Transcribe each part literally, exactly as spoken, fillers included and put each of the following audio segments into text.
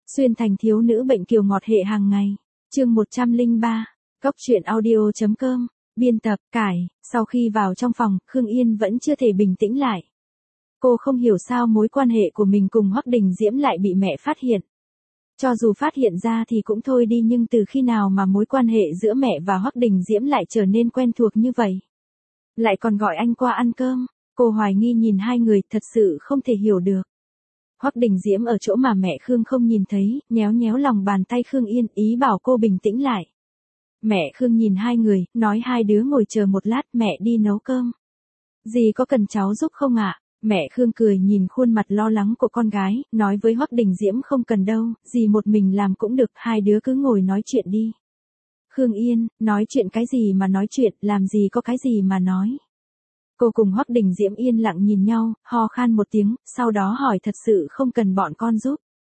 Xuyên thành thiếu nữ bệnh kiều ngọt hệ hàng ngày. Chương một trăm lẻ ba. Cốc truyện audio chấm com. Biên tập, Cải. Sau khi vào trong phòng, Khương Yên vẫn chưa thể bình tĩnh lại. Cô không hiểu sao mối quan hệ của mình cùng Hoắc Đình Diễm lại bị mẹ phát hiện. Cho dù phát hiện ra thì cũng thôi đi, nhưng từ khi nào mà mối quan hệ giữa mẹ và Hoắc Đình Diễm lại trở nên quen thuộc như vậy? Lại còn gọi anh qua ăn cơm. Cô hoài nghi nhìn hai người, thật sự không thể hiểu được. Hoắc Đình Diễm ở chỗ mà mẹ Khương không nhìn thấy, nhéo nhéo lòng bàn tay Khương Yên, ý bảo cô bình tĩnh lại. Mẹ Khương nhìn hai người, nói hai đứa ngồi chờ một lát, mẹ đi nấu cơm. Dì có cần cháu giúp không ạ? Mẹ Khương cười nhìn khuôn mặt lo lắng của con gái, nói với Hoắc Đình Diễm không cần đâu, dì một mình làm cũng được, hai đứa cứ ngồi nói chuyện đi. Khương Yên, nói chuyện cái gì mà nói chuyện, làm gì có cái gì mà nói. Cô cùng Hoắc Đình Diễm yên lặng nhìn nhau, ho khan một tiếng, sau đó hỏi thật sự không cần bọn con giúp.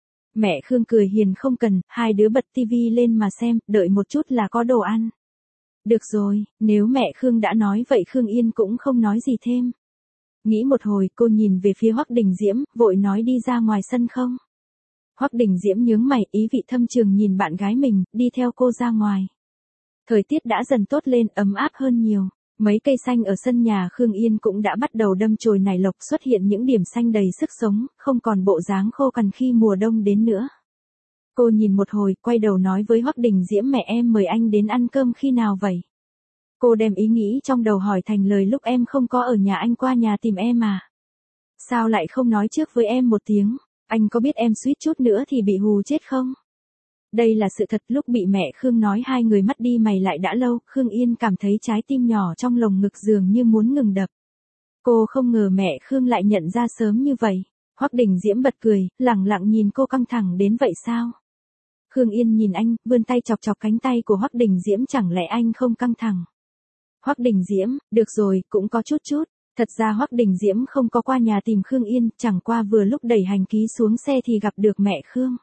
Mẹ Khương cười hiền không cần, hai đứa bật tivi lên mà xem, đợi một chút là có đồ ăn. Được rồi, nếu mẹ Khương đã nói vậy Khương Yên cũng không nói gì thêm. Nghĩ một hồi cô nhìn về phía Hoắc Đình Diễm, vội nói đi ra ngoài sân không. Hoắc Đình Diễm nhướng mày, ý vị thâm trường nhìn bạn gái mình, đi theo cô ra ngoài. Thời tiết đã dần tốt lên, ấm áp hơn nhiều. Mấy cây xanh ở sân nhà Khương Yên cũng đã bắt đầu đâm chồi nảy lộc, xuất hiện những điểm xanh đầy sức sống, không còn bộ dáng khô cằn khi mùa đông đến nữa. Cô nhìn một hồi, quay đầu nói với Hoắc Đình Diễm, mẹ em mời anh đến ăn cơm khi nào vậy? Cô đem ý nghĩ trong đầu hỏi thành lời, lúc em không có ở nhà anh qua nhà tìm em à? Sao lại không nói trước với em một tiếng, anh có biết em suýt chút nữa thì bị hù chết không? Đây là sự thật, lúc bị mẹ Khương nói hai người mắt đi mày lại đã lâu, Khương Yên cảm thấy trái tim nhỏ trong lồng ngực dường như muốn ngừng đập. Cô không ngờ mẹ Khương lại nhận ra sớm như vậy. Hoắc Đình Diễm bật cười, lẳng lặng nhìn cô, căng thẳng đến vậy sao? Khương Yên nhìn anh, vươn tay chọc chọc cánh tay của Hoắc Đình Diễm, chẳng lẽ anh không căng thẳng? Hoắc Đình Diễm, được rồi, cũng có chút chút. Thật ra Hoắc Đình Diễm không có qua nhà tìm Khương Yên, chẳng qua vừa lúc đẩy hành ký xuống xe thì gặp được mẹ Khương.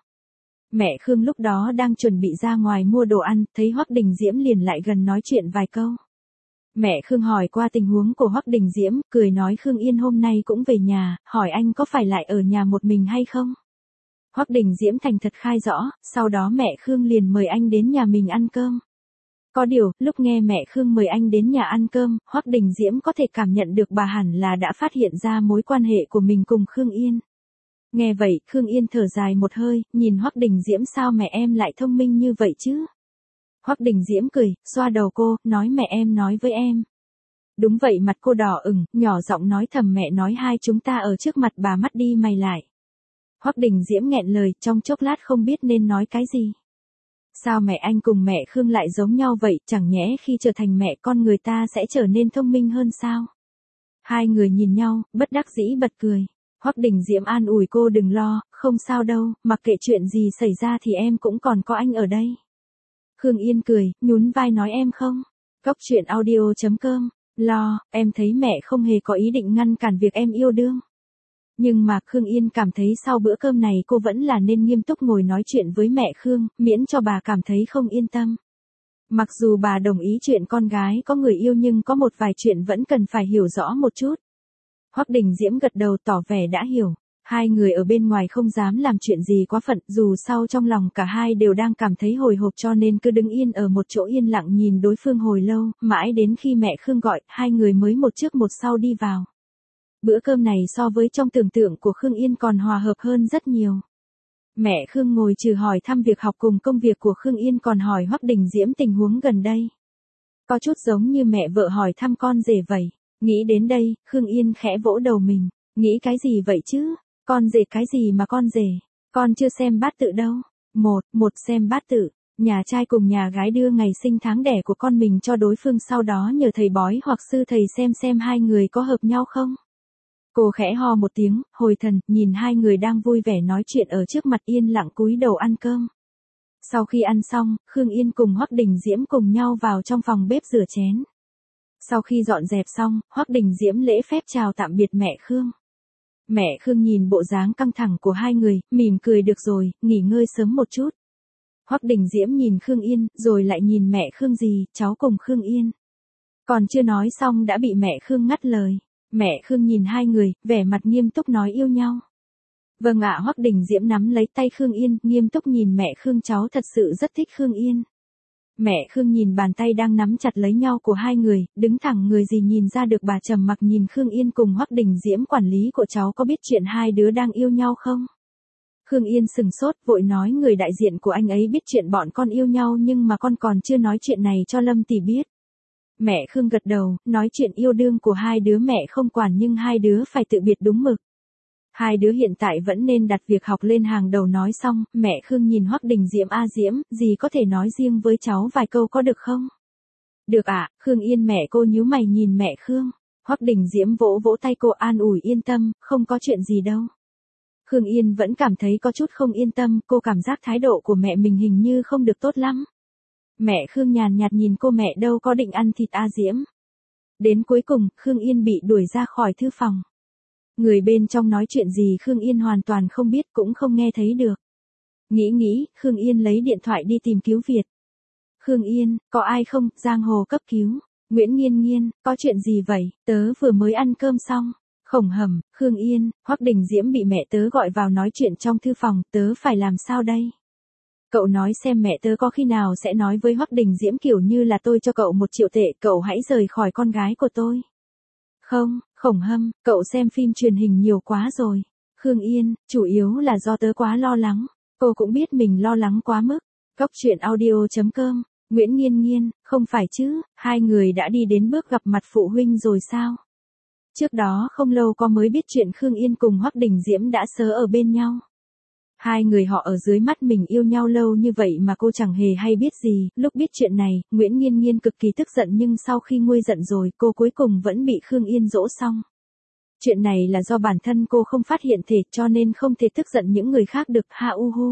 Mẹ Khương lúc đó đang chuẩn bị ra ngoài mua đồ ăn, thấy Hoắc Đình Diễm liền lại gần nói chuyện vài câu. Mẹ Khương hỏi qua tình huống của Hoắc Đình Diễm, cười nói Khương Yên hôm nay cũng về nhà, hỏi anh có phải lại ở nhà một mình hay không? Hoắc Đình Diễm thành thật khai rõ, sau đó mẹ Khương liền mời anh đến nhà mình ăn cơm. Có điều, lúc nghe mẹ Khương mời anh đến nhà ăn cơm, Hoắc Đình Diễm có thể cảm nhận được bà hẳn là đã phát hiện ra mối quan hệ của mình cùng Khương Yên. Nghe vậy, Khương Yên thở dài một hơi, nhìn Hoắc Đình Diễm, sao mẹ em lại thông minh như vậy chứ? Hoắc Đình Diễm cười, xoa đầu cô, nói mẹ em nói với em. Đúng vậy, mặt cô đỏ ửng, nhỏ giọng nói thầm, mẹ nói hai chúng ta ở trước mặt bà mắt đi mày lại. Hoắc Đình Diễm nghẹn lời, trong chốc lát không biết nên nói cái gì. Sao mẹ anh cùng mẹ Khương lại giống nhau vậy, chẳng nhẽ khi trở thành mẹ con người ta sẽ trở nên thông minh hơn sao? Hai người nhìn nhau, bất đắc dĩ bật cười. Hoắc Đình Diễm an ủi cô, đừng lo, không sao đâu, mặc kệ chuyện gì xảy ra thì em cũng còn có anh ở đây. Khương Yên cười, nhún vai nói em không. Cốc truyện audio chấm com. Lo, em thấy mẹ không hề có ý định ngăn cản việc em yêu đương. Nhưng mà Khương Yên cảm thấy sau bữa cơm này cô vẫn là nên nghiêm túc ngồi nói chuyện với mẹ Khương, miễn cho bà cảm thấy không yên tâm. Mặc dù bà đồng ý chuyện con gái có người yêu nhưng có một vài chuyện vẫn cần phải hiểu rõ một chút. Hoắc Đình Diễm gật đầu tỏ vẻ đã hiểu. Hai người ở bên ngoài không dám làm chuyện gì quá phận, dù sau trong lòng cả hai đều đang cảm thấy hồi hộp, cho nên cứ đứng yên ở một chỗ yên lặng nhìn đối phương hồi lâu, mãi đến khi mẹ Khương gọi, hai người mới một trước một sau đi vào. Bữa cơm này so với trong tưởng tượng của Khương Yên còn hòa hợp hơn rất nhiều. Mẹ Khương ngồi trừ hỏi thăm việc học cùng công việc của Khương Yên, còn hỏi Hoắc Đình Diễm tình huống gần đây. Có chút giống như mẹ vợ hỏi thăm con rể vậy. Nghĩ đến đây, Khương Yên khẽ vỗ đầu mình. Nghĩ cái gì vậy chứ? Con rể cái gì mà con rể? Con chưa xem bát tự đâu. Một, một xem bát tự. Nhà trai cùng nhà gái đưa ngày sinh tháng đẻ của con mình cho đối phương, sau đó nhờ thầy bói hoặc sư thầy xem xem hai người có hợp nhau không. Cô khẽ ho một tiếng, hồi thần, nhìn hai người đang vui vẻ nói chuyện ở trước mặt, yên lặng cúi đầu ăn cơm. Sau khi ăn xong, Khương Yên cùng Hoắc Đình Diễm cùng nhau vào trong phòng bếp rửa chén. Sau khi dọn dẹp xong, Hoắc Đình Diễm lễ phép chào tạm biệt mẹ Khương. Mẹ Khương nhìn bộ dáng căng thẳng của hai người, mỉm cười, được rồi, nghỉ ngơi sớm một chút. Hoắc Đình Diễm nhìn Khương Yên, rồi lại nhìn mẹ Khương, gì, cháu cùng Khương Yên. Còn chưa nói xong đã bị mẹ Khương ngắt lời. Mẹ Khương nhìn hai người, vẻ mặt nghiêm túc nói yêu nhau. Vâng ạ. Hoắc Đình Diễm nắm lấy tay Khương Yên, nghiêm túc nhìn mẹ Khương, cháu thật sự rất thích Khương Yên. Mẹ Khương nhìn bàn tay đang nắm chặt lấy nhau của hai người, đứng thẳng người gì nhìn ra được. Bà trầm mặc nhìn Khương Yên cùng Hoắc Đình Diễm, quản lý của cháu có biết chuyện hai đứa đang yêu nhau không? Khương Yên sừng sốt, vội nói người đại diện của anh ấy biết chuyện bọn con yêu nhau nhưng mà con còn chưa nói chuyện này cho Lâm tỷ biết. Mẹ Khương gật đầu, nói chuyện yêu đương của hai đứa mẹ không quản nhưng hai đứa phải tự biệt đúng mực. Hai đứa hiện tại vẫn nên đặt việc học lên hàng đầu. Nói xong, mẹ Khương nhìn Hoắc Đình Diễm, a Diễm, dì có thể nói riêng với cháu vài câu có được không? Được ạ. Khương Yên. Mẹ cô nhíu mày nhìn mẹ Khương. Hoắc Đình Diễm vỗ vỗ tay cô an ủi, yên tâm, không có chuyện gì đâu. Khương Yên vẫn cảm thấy có chút không yên tâm, cô cảm giác thái độ của mẹ mình hình như không được tốt lắm. Mẹ Khương nhàn nhạt nhìn cô, mẹ đâu có định ăn thịt a Diễm. Đến cuối cùng, Khương Yên bị đuổi ra khỏi thư phòng. Người bên trong nói chuyện gì Khương Yên hoàn toàn không biết, cũng không nghe thấy được. Nghĩ nghĩ, Khương Yên lấy điện thoại đi tìm Cứu Việt. Khương Yên, có ai không? Giang hồ cấp cứu. Nguyễn Nghiên Nghiên, có chuyện gì vậy? Tớ vừa mới ăn cơm xong. Khổng Hầm. Khương Yên, Hoắc Đình Diễm bị mẹ tớ gọi vào nói chuyện trong thư phòng, tớ phải làm sao đây? Cậu nói xem mẹ tớ có khi nào sẽ nói với Hoắc Đình Diễm kiểu như là tôi cho cậu một triệu tệ, cậu hãy rời khỏi con gái của tôi. Không. Khổng Hâm, cậu xem phim truyền hình nhiều quá rồi. Khương Yên, chủ yếu là do tớ quá lo lắng. Cô cũng biết mình lo lắng quá mức. Góc truyện audio chấm com. Nguyễn Nghiên Nghiên, không phải chứ, hai người đã đi đến bước gặp mặt phụ huynh rồi sao? Trước đó không lâu có mới biết chuyện Khương Yên cùng Hoắc Đình Diễm đã sớ ở bên nhau. Hai người họ ở dưới mắt mình yêu nhau lâu như vậy mà cô chẳng hề hay biết gì. Lúc biết chuyện này, Nguyễn Nghiên Nghiên cực kỳ tức giận nhưng sau khi nguôi giận rồi cô cuối cùng vẫn bị Khương Yên dỗ xong. Chuyện này là do bản thân cô không phát hiện thể cho nên không thể tức giận những người khác được, ha u hu.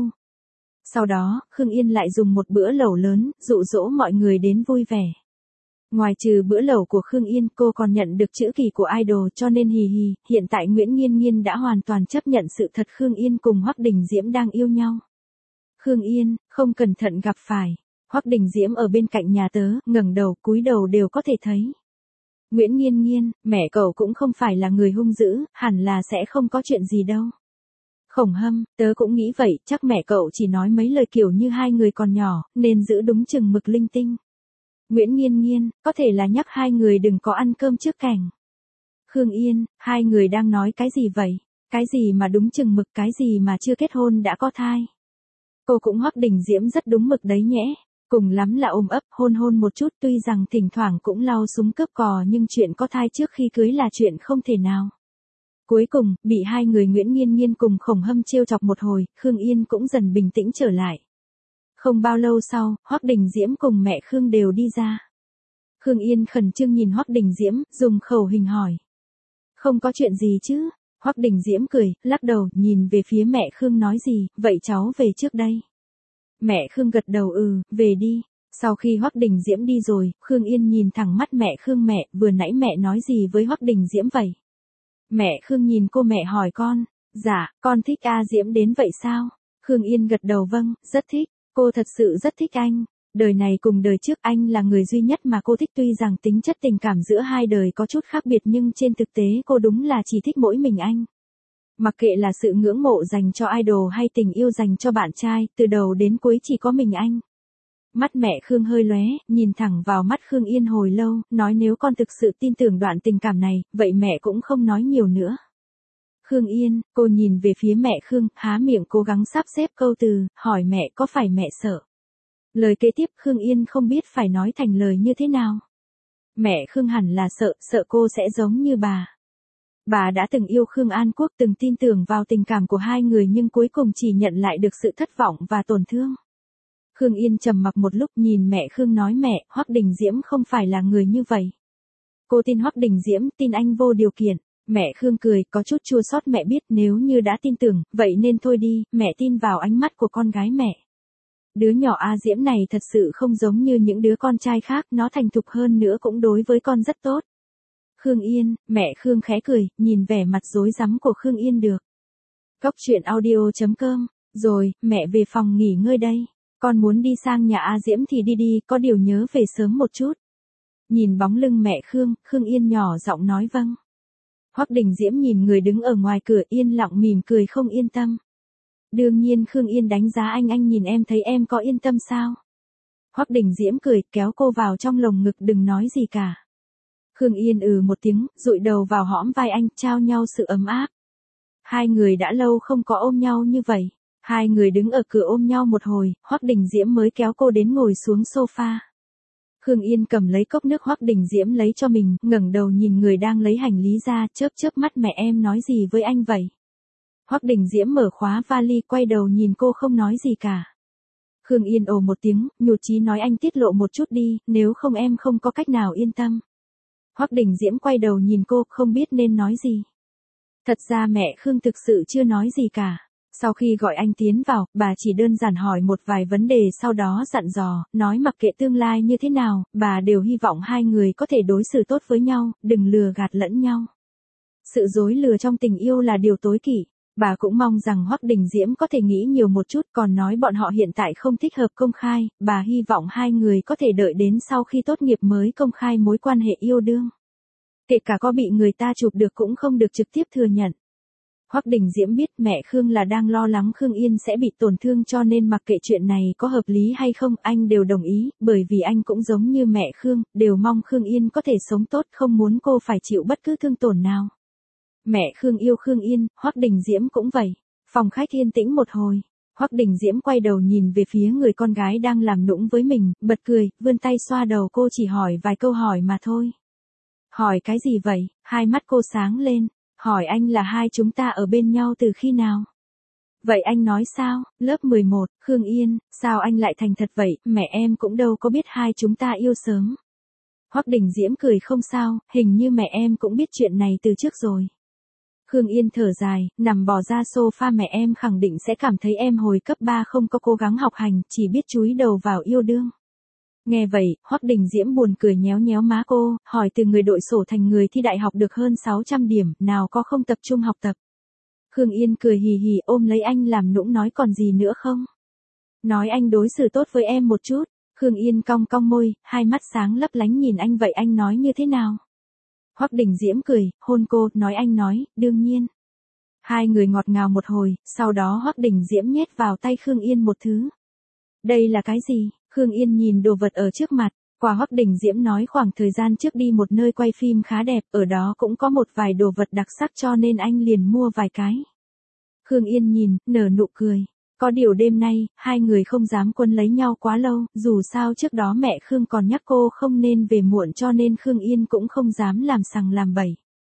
Sau đó, Khương Yên lại dùng một bữa lẩu lớn, dụ dỗ mọi người đến vui vẻ. Ngoài trừ bữa lẩu của Khương Yên, cô còn nhận được chữ kỳ của idol cho nên hì hì, hiện tại Nguyễn Nghiên Nghiên đã hoàn toàn chấp nhận sự thật Khương Yên cùng Hoắc Đình Diễm đang yêu nhau. Khương Yên, không cẩn thận gặp phải. Hoắc Đình Diễm ở bên cạnh nhà tớ, ngẩng đầu, cúi đầu đều có thể thấy. Nguyễn Nghiên Nghiên, mẹ cậu cũng không phải là người hung dữ, hẳn là sẽ không có chuyện gì đâu. Khổng Hâm, tớ cũng nghĩ vậy, chắc mẹ cậu chỉ nói mấy lời kiểu như hai người còn nhỏ, nên giữ đúng chừng mực linh tinh. Nguyễn Nghiên Nghiên, có thể là nhắc hai người đừng có ăn cơm trước cảnh. Khương Yên, hai người đang nói cái gì vậy? Cái gì mà đúng chừng mực, cái gì mà chưa kết hôn đã có thai? Cô cũng Hoắc Đình Diễm rất đúng mực đấy nhẽ. Cùng lắm là ôm ấp, hôn hôn một chút, tuy rằng thỉnh thoảng cũng lau súng cướp cò nhưng chuyện có thai trước khi cưới là chuyện không thể nào. Cuối cùng, bị hai người Nguyễn Nghiên Nghiên cùng Khổng Hâm trêu chọc một hồi, Khương Yên cũng dần bình tĩnh trở lại. Không bao lâu sau, Hoắc Đình Diễm cùng mẹ Khương đều đi ra. Khương Yên khẩn trương nhìn Hoắc Đình Diễm, dùng khẩu hình hỏi. Không có chuyện gì chứ? Hoắc Đình Diễm cười, lắc đầu, nhìn về phía mẹ Khương nói gì, vậy cháu về trước đây. Mẹ Khương gật đầu, ừ, về đi. Sau khi Hoắc Đình Diễm đi rồi, Khương Yên nhìn thẳng mắt mẹ Khương, mẹ, vừa nãy mẹ nói gì với Hoắc Đình Diễm vậy? Mẹ Khương nhìn cô, mẹ hỏi con, dạ, con thích A Diễm đến vậy sao? Khương Yên gật đầu, vâng, rất thích, cô thật sự rất thích anh. Đời này cùng đời trước anh là người duy nhất mà cô thích, tuy rằng tính chất tình cảm giữa hai đời có chút khác biệt nhưng trên thực tế cô đúng là chỉ thích mỗi mình anh. Mặc kệ là sự ngưỡng mộ dành cho idol hay tình yêu dành cho bạn trai, từ đầu đến cuối chỉ có mình anh. Mắt mẹ Khương hơi lóe, nhìn thẳng vào mắt Khương Yên hồi lâu, nói nếu con thực sự tin tưởng đoạn tình cảm này, vậy mẹ cũng không nói nhiều nữa. Khương Yên, cô nhìn về phía mẹ Khương, há miệng cố gắng sắp xếp câu từ, hỏi mẹ có phải mẹ sợ. Lời kế tiếp Khương Yên không biết phải nói thành lời như thế nào. Mẹ Khương hẳn là sợ, sợ cô sẽ giống như bà. Bà đã từng yêu Khương An Quốc, từng tin tưởng vào tình cảm của hai người nhưng cuối cùng chỉ nhận lại được sự thất vọng và tổn thương. Khương Yên trầm mặc một lúc, nhìn mẹ Khương nói, mẹ, Hoắc Đình Diễm không phải là người như vậy. Cô tin Hoắc Đình Diễm, tin anh vô điều kiện. Mẹ Khương cười, có chút chua xót, mẹ biết nếu như đã tin tưởng, vậy nên thôi đi, mẹ tin vào ánh mắt của con gái mẹ. Đứa nhỏ A Diễm này thật sự không giống như những đứa con trai khác, nó thành thục hơn nữa cũng đối với con rất tốt. Khương Yên, mẹ Khương khẽ cười, nhìn vẻ mặt rối rắm của Khương Yên được. Góc truyện audio chấm com, rồi, mẹ về phòng nghỉ ngơi đây. Con muốn đi sang nhà A Diễm thì đi đi, có điều nhớ về sớm một chút. Nhìn bóng lưng mẹ Khương, Khương Yên nhỏ giọng nói vâng. Hoắc Đình Diễm nhìn người đứng ở ngoài cửa yên lặng mỉm cười không yên tâm. Đương nhiên Khương Yên đánh giá anh anh nhìn em thấy em có yên tâm sao? Hoắc Đình Diễm cười kéo cô vào trong lồng ngực đừng nói gì cả. Khương Yên ừ một tiếng, dụi đầu vào hõm vai anh trao nhau sự ấm áp. Hai người đã lâu không có ôm nhau như vậy. Hai người đứng ở cửa ôm nhau một hồi, Hoắc Đình Diễm mới kéo cô đến ngồi xuống sofa. Khương Yên cầm lấy cốc nước Hoắc Đình Diễm lấy cho mình, ngẩng đầu nhìn người đang lấy hành lý ra, chớp chớp mắt mẹ em nói gì với anh vậy? Hoắc Đình Diễm mở khóa vali quay đầu nhìn cô không nói gì cả. Khương Yên ồ một tiếng, nhụt chí nói anh tiết lộ một chút đi, nếu không em không có cách nào yên tâm. Hoắc Đình Diễm quay đầu nhìn cô, không biết nên nói gì. Thật ra mẹ Khương thực sự chưa nói gì cả. Sau khi gọi anh tiến vào, bà chỉ đơn giản hỏi một vài vấn đề sau đó dặn dò, nói mặc kệ tương lai như thế nào, bà đều hy vọng hai người có thể đối xử tốt với nhau, đừng lừa gạt lẫn nhau. Sự dối lừa trong tình yêu là điều tối kỵ. Bà cũng mong rằng Hoắc Đình Diễm có thể nghĩ nhiều một chút, còn nói bọn họ hiện tại không thích hợp công khai, bà hy vọng hai người có thể đợi đến sau khi tốt nghiệp mới công khai mối quan hệ yêu đương. Kể cả có bị người ta chụp được cũng không được trực tiếp thừa nhận. Hoắc Đình Diễm biết mẹ Khương là đang lo lắng Khương Yên sẽ bị tổn thương cho nên mặc kệ chuyện này có hợp lý hay không anh đều đồng ý, bởi vì anh cũng giống như mẹ Khương, đều mong Khương Yên có thể sống tốt không muốn cô phải chịu bất cứ thương tổn nào. Mẹ Khương yêu Khương Yên, Hoắc Đình Diễm cũng vậy. Phòng khách yên tĩnh một hồi, Hoắc Đình Diễm quay đầu nhìn về phía người con gái đang làm nũng với mình, bật cười, vươn tay xoa đầu cô chỉ hỏi vài câu hỏi mà thôi. Hỏi cái gì vậy? Hai mắt cô sáng lên, hỏi anh là hai chúng ta ở bên nhau từ khi nào? Vậy anh nói sao? Lớp mười một, Khương Yên, sao anh lại thành thật vậy, mẹ em cũng đâu có biết hai chúng ta yêu sớm. Hoắc Đình Diễm cười không sao, hình như mẹ em cũng biết chuyện này từ trước rồi. Khương Yên thở dài, nằm bò ra sofa mẹ em khẳng định sẽ cảm thấy em hồi cấp ba không có cố gắng học hành, chỉ biết chúi đầu vào yêu đương. Nghe vậy, Hoắc Đình Diễm buồn cười nhéo nhéo má cô, hỏi từ người đội sổ thành người thi đại học được hơn sáu trăm điểm, nào có không tập trung học tập. Khương Yên cười hì hì ôm lấy anh làm nũng nói còn gì nữa không? Nói anh đối xử tốt với em một chút. Khương Yên cong cong môi, hai mắt sáng lấp lánh nhìn anh vậy anh nói như thế nào? Hoắc Đình Diễm cười, hôn cô, nói anh nói, đương nhiên. Hai người ngọt ngào một hồi, sau đó Hoắc Đình Diễm nhét vào tay Khương Yên một thứ. Đây là cái gì? Khương Yên nhìn đồ vật ở trước mặt, quả Hoắc Đình Diễm nói khoảng thời gian trước đi một nơi quay phim khá đẹp, ở đó cũng có một vài đồ vật đặc sắc cho nên anh liền mua vài cái. Khương Yên nhìn, nở nụ cười. Có điều đêm nay, hai người không dám quấn lấy nhau quá lâu, dù sao trước đó mẹ Khương còn nhắc cô không nên về muộn cho nên Khương Yên cũng không dám làm sằng làm bậy.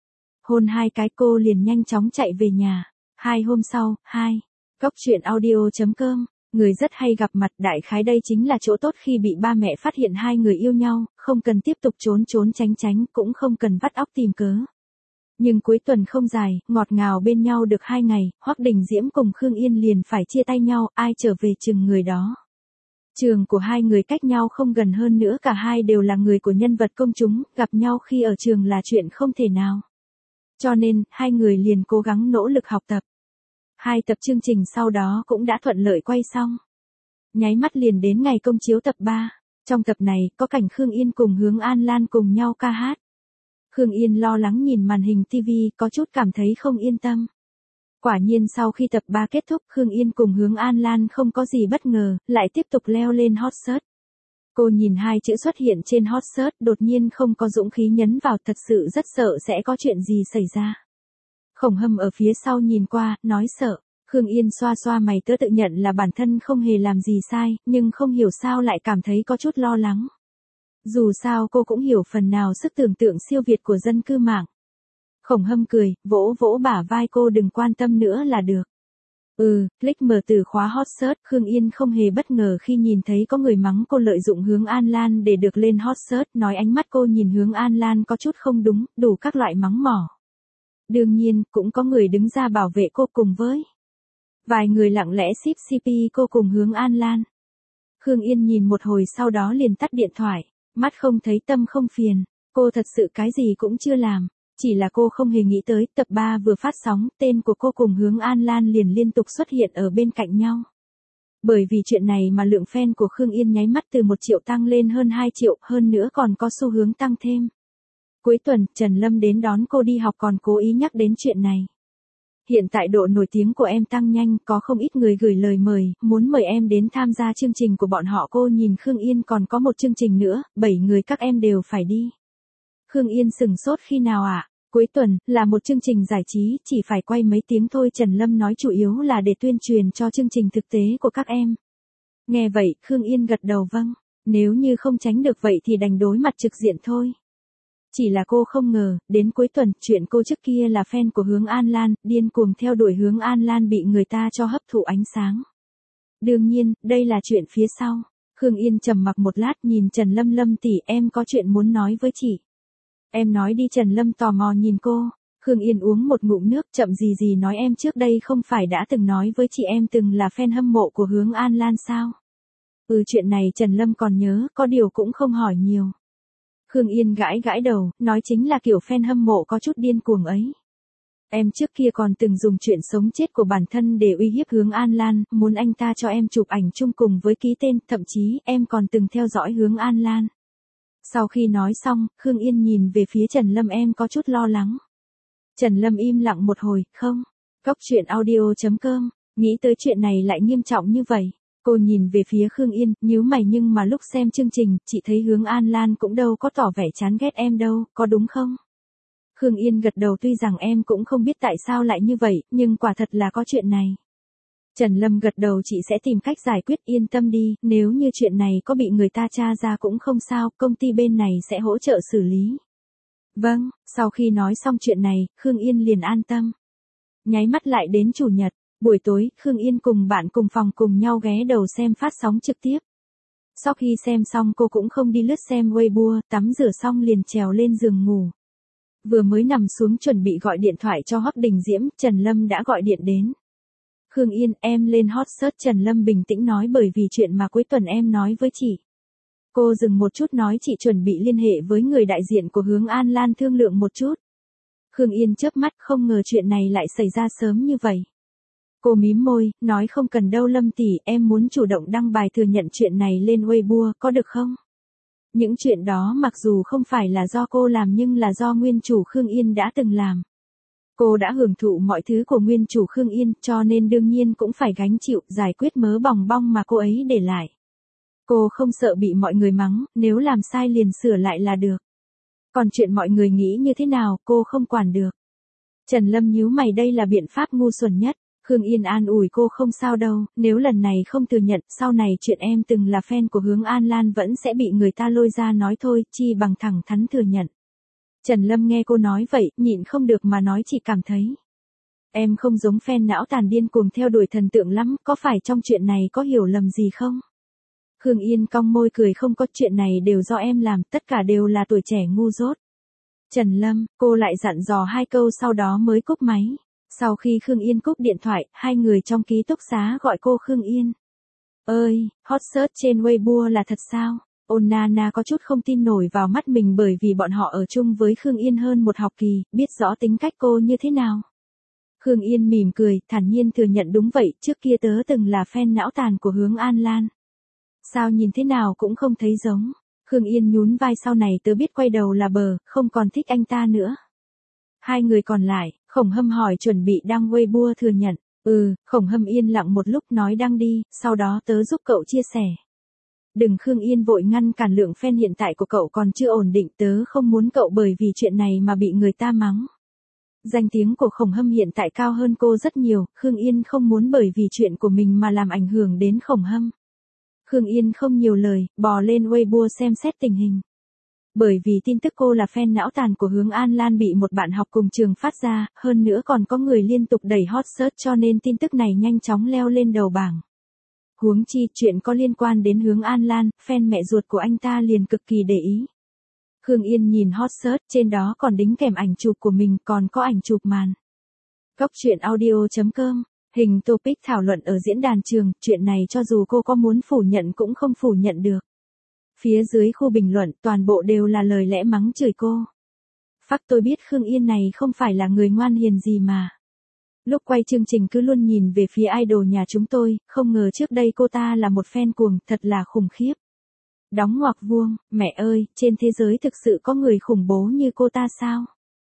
Hôn hai cái cô liền nhanh chóng chạy về nhà. Hai hôm sau, hai. Cốc truyện audio chấm com, người rất hay gặp mặt đại khái đây chính là chỗ tốt khi bị ba mẹ phát hiện hai người yêu nhau, không cần tiếp tục trốn trốn tránh tránh cũng không cần vắt óc tìm cớ. Nhưng cuối tuần không dài, ngọt ngào bên nhau được hai ngày, Hoắc Đình Diễm cùng Khương Yên liền phải chia tay nhau, ai trở về chừng người đó. Trường của hai người cách nhau không gần hơn nữa cả hai đều là người của nhân vật công chúng, gặp nhau khi ở trường là chuyện không thể nào. Cho nên, hai người liền cố gắng nỗ lực học tập. Hai tập chương trình sau đó cũng đã thuận lợi quay xong. Nháy mắt liền đến ngày công chiếu tập ba. Trong tập này, có cảnh Khương Yên cùng Hướng An Lan cùng nhau ca hát. Khương Yên lo lắng nhìn màn hình ti vi, có chút cảm thấy không yên tâm. Quả nhiên sau khi tập ba kết thúc, Khương Yên cùng Hướng An Lan không có gì bất ngờ, lại tiếp tục leo lên hot search. Cô nhìn hai chữ xuất hiện trên hot search, đột nhiên không có dũng khí nhấn vào, thật sự rất sợ sẽ có chuyện gì xảy ra. Khổng Hâm ở phía sau nhìn qua, nói sợ. Khương Yên xoa xoa mày tớ tự nhận là bản thân không hề làm gì sai, nhưng không hiểu sao lại cảm thấy có chút lo lắng. Dù sao cô cũng hiểu phần nào sức tưởng tượng siêu việt của dân cư mạng. Khổng Hâm cười, vỗ vỗ bả vai cô đừng quan tâm nữa là được. Ừ, click mở từ khóa hot search, Khương Yên không hề bất ngờ khi nhìn thấy có người mắng cô lợi dụng Hướng An Lan để được lên hot search, nói ánh mắt cô nhìn Hướng An Lan có chút không đúng, đủ các loại mắng mỏ. Đương nhiên, cũng có người đứng ra bảo vệ cô cùng với. Vài người lặng lẽ ship xê pê cô cùng Hướng An Lan. Khương Yên nhìn một hồi sau đó liền tắt điện thoại, mắt không thấy tâm không phiền, cô thật sự cái gì cũng chưa làm. Chỉ là cô không hề nghĩ tới, tập ba vừa phát sóng, tên của cô cùng Hướng An Lan liền liên tục xuất hiện ở bên cạnh nhau. Bởi vì chuyện này mà lượng fan của Khương Yên nháy mắt từ một triệu tăng lên hơn hai triệu, hơn nữa còn có xu hướng tăng thêm. Cuối tuần, Trần Lâm đến đón cô đi học còn cố ý nhắc đến chuyện này. Hiện tại độ nổi tiếng của em tăng nhanh, có không ít người gửi lời mời, muốn mời em đến tham gia chương trình của bọn họ. Cô nhìn Khương Yên, còn có một chương trình nữa, bảy người các em đều phải đi. Khương Yên sừng sốt, khi nào ạ? À? Cuối tuần, là một chương trình giải trí, chỉ phải quay mấy tiếng thôi. Trần Lâm nói chủ yếu là để tuyên truyền cho chương trình thực tế của các em. Nghe vậy, Khương Yên gật đầu vâng, nếu như không tránh được vậy thì đành đối mặt trực diện thôi. Chỉ là cô không ngờ, đến cuối tuần, chuyện cô trước kia là fan của Hướng An Lan, điên cuồng theo đuổi Hướng An Lan bị người ta cho hấp thụ ánh sáng. Đương nhiên, đây là chuyện phía sau. Khương Yên trầm mặc một lát, nhìn Trần Lâm. Lâm tỷ, em có chuyện muốn nói với chị. Em nói đi. Trần Lâm tò mò nhìn cô. Khương Yên uống một ngụm nước, chậm gì gì nói, em trước đây không phải đã từng nói với chị em từng là fan hâm mộ của Hướng An Lan sao? Ừ, chuyện này Trần Lâm còn nhớ, có điều cũng không hỏi nhiều. Khương Yên gãi gãi đầu, nói chính là kiểu fan hâm mộ có chút điên cuồng ấy. Em trước kia còn từng dùng chuyện sống chết của bản thân để uy hiếp Hướng An Lan, muốn anh ta cho em chụp ảnh chung cùng với ký tên, thậm chí em còn từng theo dõi Hướng An Lan. Sau khi nói xong, Khương Yên nhìn về phía Trần Lâm, em có chút lo lắng. Trần Lâm im lặng một hồi, không. Cóc truyện audio chấm com, nghĩ tới chuyện này lại nghiêm trọng như vậy. Cô nhìn về phía Khương Yên, nhíu mày, nhưng mà lúc xem chương trình, chị thấy Hướng An Lan cũng đâu có tỏ vẻ chán ghét em đâu, có đúng không? Khương Yên gật đầu, tuy rằng em cũng không biết tại sao lại như vậy, nhưng quả thật là có chuyện này. Trần Lâm gật đầu, chị sẽ tìm cách giải quyết, yên tâm đi, nếu như chuyện này có bị người ta tra ra cũng không sao, công ty bên này sẽ hỗ trợ xử lý. Vâng, sau khi nói xong chuyện này, Khương Yên liền an tâm. Nháy mắt lại đến chủ nhật. Buổi tối, Khương Yên cùng bạn cùng phòng cùng nhau ghé đầu xem phát sóng trực tiếp. Sau khi xem xong cô cũng không đi lướt xem Weibo, tắm rửa xong liền trèo lên giường ngủ. Vừa mới nằm xuống chuẩn bị gọi điện thoại cho Hoắc Đình Diễm, Trần Lâm đã gọi điện đến. Khương Yên, em lên hot search. Trần Lâm bình tĩnh nói, bởi vì chuyện mà cuối tuần em nói với chị. Cô dừng một chút nói, chị chuẩn bị liên hệ với người đại diện của Hướng An Lan thương lượng một chút. Khương Yên chớp mắt, không ngờ chuyện này lại xảy ra sớm như vậy. Cô mím môi, nói không cần đâu Lâm tỷ, em muốn chủ động đăng bài thừa nhận chuyện này lên Weibo, có được không? Những chuyện đó mặc dù không phải là do cô làm nhưng là do nguyên chủ Khương Yên đã từng làm. Cô đã hưởng thụ mọi thứ của nguyên chủ Khương Yên, cho nên đương nhiên cũng phải gánh chịu, giải quyết mớ bòng bong mà cô ấy để lại. Cô không sợ bị mọi người mắng, nếu làm sai liền sửa lại là được. Còn chuyện mọi người nghĩ như thế nào, cô không quản được. Trần Lâm nhíu mày, đây là biện pháp ngu xuẩn nhất. Khương Yên an ủi cô, không sao đâu, nếu lần này không thừa nhận, sau này chuyện em từng là fan của Hướng An Lan vẫn sẽ bị người ta lôi ra nói thôi, chi bằng thẳng thắn thừa nhận. Trần Lâm nghe cô nói vậy, nhịn không được mà nói, chị cảm thấy. Em không giống fan não tàn điên cuồng theo đuổi thần tượng lắm, có phải trong chuyện này có hiểu lầm gì không? Khương Yên cong môi cười, không có, chuyện này đều do em làm, tất cả đều là tuổi trẻ ngu dốt. Trần Lâm, cô lại dặn dò hai câu sau đó mới cúp máy. Sau khi Khương Yên cúp điện thoại, hai người trong ký túc xá gọi cô. Khương Yên ơi, hot search trên Weibo là thật sao? Ôn Nana có chút không tin nổi vào mắt mình, bởi vì bọn họ ở chung với Khương Yên hơn một học kỳ, biết rõ tính cách cô như thế nào. Khương Yên mỉm cười, thản nhiên thừa nhận, đúng vậy, trước kia tớ từng là fan não tàn của Hướng An Lan. Sao nhìn thế nào cũng không thấy giống. Khương Yên nhún vai, sau này tớ biết quay đầu là bờ, không còn thích anh ta nữa. Hai người còn lại, Khổng Hâm hỏi chuẩn bị đăng Weibo thừa nhận. Ừ, Khổng Hâm yên lặng một lúc nói đăng đi, sau đó tớ giúp cậu chia sẻ. Đừng, Khương Yên vội ngăn cản, lượng fan hiện tại của cậu còn chưa ổn định, tớ không muốn cậu bởi vì chuyện này mà bị người ta mắng. Danh tiếng của Khổng Hâm hiện tại cao hơn cô rất nhiều, Khương Yên không muốn bởi vì chuyện của mình mà làm ảnh hưởng đến Khổng Hâm. Khương Yên không nhiều lời, bò lên Weibo xem xét tình hình. Bởi vì tin tức cô là fan não tàn của Hướng An Lan bị một bạn học cùng trường phát ra, hơn nữa còn có người liên tục đẩy hot search, cho nên tin tức này nhanh chóng leo lên đầu bảng. Huống chi, chuyện có liên quan đến Hướng An Lan, fan mẹ ruột của anh ta liền cực kỳ để ý. Khương Yên nhìn hot search, trên đó còn đính kèm ảnh chụp của mình, còn có ảnh chụp màn. Cóc truyện audio chấm com, hình topic thảo luận ở diễn đàn trường, chuyện này cho dù cô có muốn phủ nhận cũng không phủ nhận được. Phía dưới khu bình luận, toàn bộ đều là lời lẽ mắng chửi cô. Phắc, tôi biết Khương Yên này không phải là người ngoan hiền gì mà. Lúc quay chương trình cứ luôn nhìn về phía idol nhà chúng tôi, không ngờ trước đây cô ta là một fan cuồng, thật là khủng khiếp. Đóng ngoặc vuông, mẹ ơi, trên thế giới thực sự có người khủng bố như cô ta sao?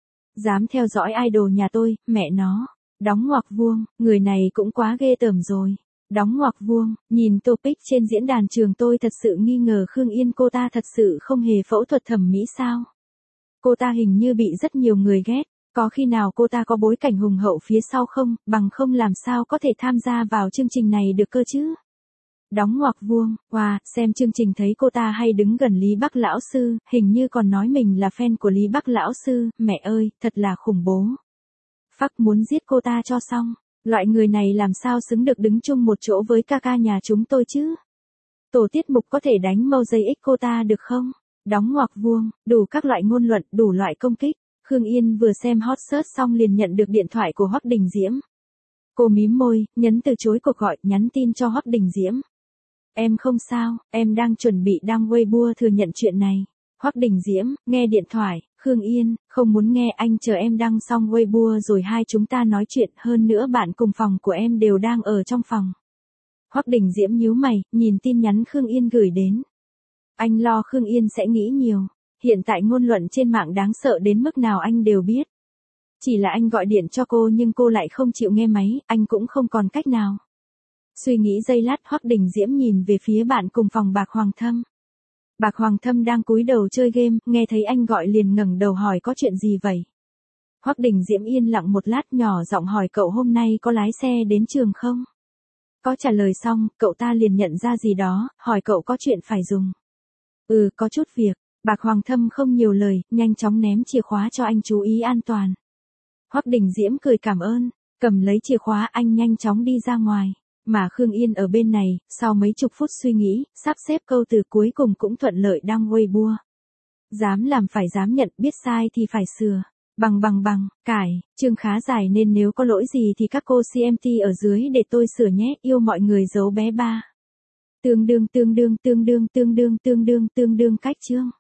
Dám theo dõi idol nhà tôi, mẹ nó. Đóng ngoặc vuông, người này cũng quá ghê tởm rồi. Đóng ngoặc vuông, nhìn topic trên diễn đàn trường tôi thật sự nghi ngờ Khương Yên cô ta thật sự không hề phẫu thuật thẩm mỹ sao? Cô ta hình như bị rất nhiều người ghét, có khi nào cô ta có bối cảnh hùng hậu phía sau không, bằng không làm sao có thể tham gia vào chương trình này được cơ chứ? Đóng ngoặc vuông, wow, xem chương trình thấy cô ta hay đứng gần Lý Bắc Lão Sư, hình như còn nói mình là fan của Lý Bắc Lão Sư, mẹ ơi, thật là khủng bố. Phắc muốn giết cô ta cho xong, loại người này làm sao xứng được đứng chung một chỗ với ca ca nhà chúng tôi chứ? Tổ tiết mục có thể đánh mâu giây ích cô ta được không? Đóng ngoặc vuông, đủ các loại ngôn luận, đủ loại công kích. Khương Yên vừa xem hot search xong liền nhận được điện thoại của Hoắc Đình Diễm. Cô mím môi, nhấn từ chối cuộc gọi, nhắn tin cho Hoắc Đình Diễm. Em không sao, em đang chuẩn bị đăng Weibo thừa nhận chuyện này. Hoắc Đình Diễm, nghe điện thoại, Khương Yên, không muốn nghe, anh chờ em đăng xong Weibo rồi hai chúng ta nói chuyện, hơn nữa bạn cùng phòng của em đều đang ở trong phòng. Hoắc Đình Diễm nhíu mày, nhìn tin nhắn Khương Yên gửi đến. Anh lo Khương Yên sẽ nghĩ nhiều, hiện tại ngôn luận trên mạng đáng sợ đến mức nào anh đều biết. Chỉ là anh gọi điện cho cô nhưng cô lại không chịu nghe máy, anh cũng không còn cách nào. Suy nghĩ giây lát, Hoắc Đình Diễm nhìn về phía bạn cùng phòng Bạc Hoàng Thâm. Bạc Hoàng Thâm đang cúi đầu chơi game, nghe thấy anh gọi liền ngẩng đầu hỏi có chuyện gì vậy. Hoắc Đình Diễm yên lặng một lát, nhỏ giọng hỏi cậu hôm nay có lái xe đến trường không? Có trả lời xong, cậu ta liền nhận ra gì đó, hỏi cậu có chuyện phải dùng. Ừ, có chút việc. Bạc Hoàng Thâm không nhiều lời, nhanh chóng ném chìa khóa cho anh chú ý an toàn. Hoắc Đình Diễm cười cảm ơn, cầm lấy chìa khóa anh nhanh chóng đi ra ngoài. Mà Khương Yên ở bên này, sau mấy chục phút suy nghĩ, sắp xếp câu từ cuối cùng cũng thuận lợi đăng Weibo. Dám làm phải dám nhận, biết sai thì phải sửa. Bằng bằng bằng, cải, chương khá dài nên nếu có lỗi gì thì các cô xê em tê ở dưới để tôi sửa nhé, yêu mọi người dấu bé ba. Tương đương tương đương tương đương tương đương tương đương tương đương cách chương.